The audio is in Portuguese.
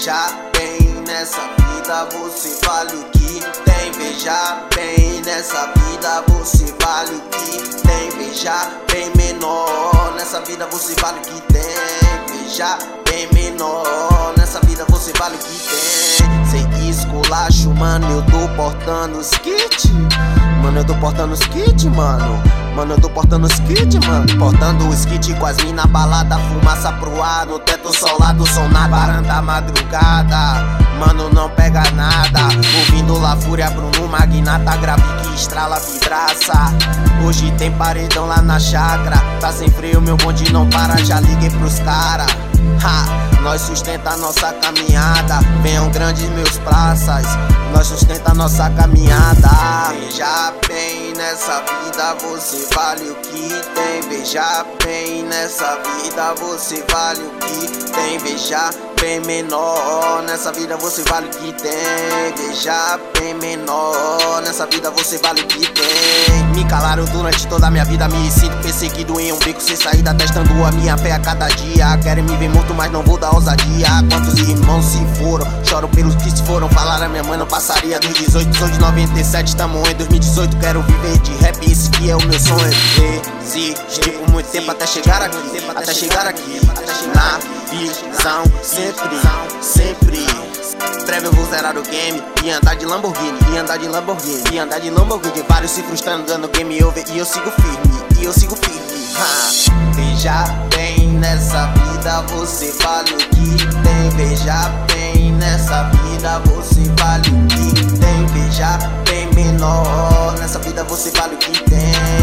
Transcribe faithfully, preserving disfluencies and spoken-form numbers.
Veja bem, nessa vida você vale o que tem. Veja bem, nessa vida você vale o que tem. Veja bem, menor, nessa vida você vale o que tem. Veja bem, menor, nessa vida você vale o que tem. Sem esculacho, mano, eu tô portando os kits. Mano, eu tô portando os kits, mano. Mano, eu tô portando os kits, mano. Portando os kits com as mina balada, fumaça pro ar, no teto solado, som na varanda madrugada. Mano, não pega nada. Ouvindo La Fúria, Bruno Magnata, grave que estrala vidraça. Hoje tem paredão lá na chácara. Tá sem freio, meu bonde não para, já liguei pros cara. Ha, nós sustenta nossa caminhada. Venham grandes meus praças, nós sustenta nossa caminhada. Veja bem, nessa vida você vale o que tem. Veja bem, nessa vida você vale o que tem. Veja bem, menor, nessa vida você vale o que tem. Veja bem, menor, nessa vida você vale o que tem. Me calaram durante toda a minha vida, me sinto perseguido em um beco sem saída, testando a minha fé a cada dia. Querem me ver morto, mas não vou dar ousadia. Quantos irmãos se foram, choro pelos que se foram. Falaram a minha mãe não passaria dos dezoito. Sou de noventa e sete, tamo em dois mil e dezoito. Quero viver de rap, esse que é o meu sonho. Resisti por muito tempo até chegar aqui, até chegar aqui, na visão, sempre, sempre. Breve eu vou zerar o game e andar de Lamborghini, e andar de Lamborghini, e andar de Lamborghini. Vários se frustrando dando game over e eu sigo firme, e eu sigo firme. Ha. Veja bem, nessa vida você vale o que tem. Veja bem, nessa vida você vale o que tem. Veja bem, menor, nessa vida você vale o que tem.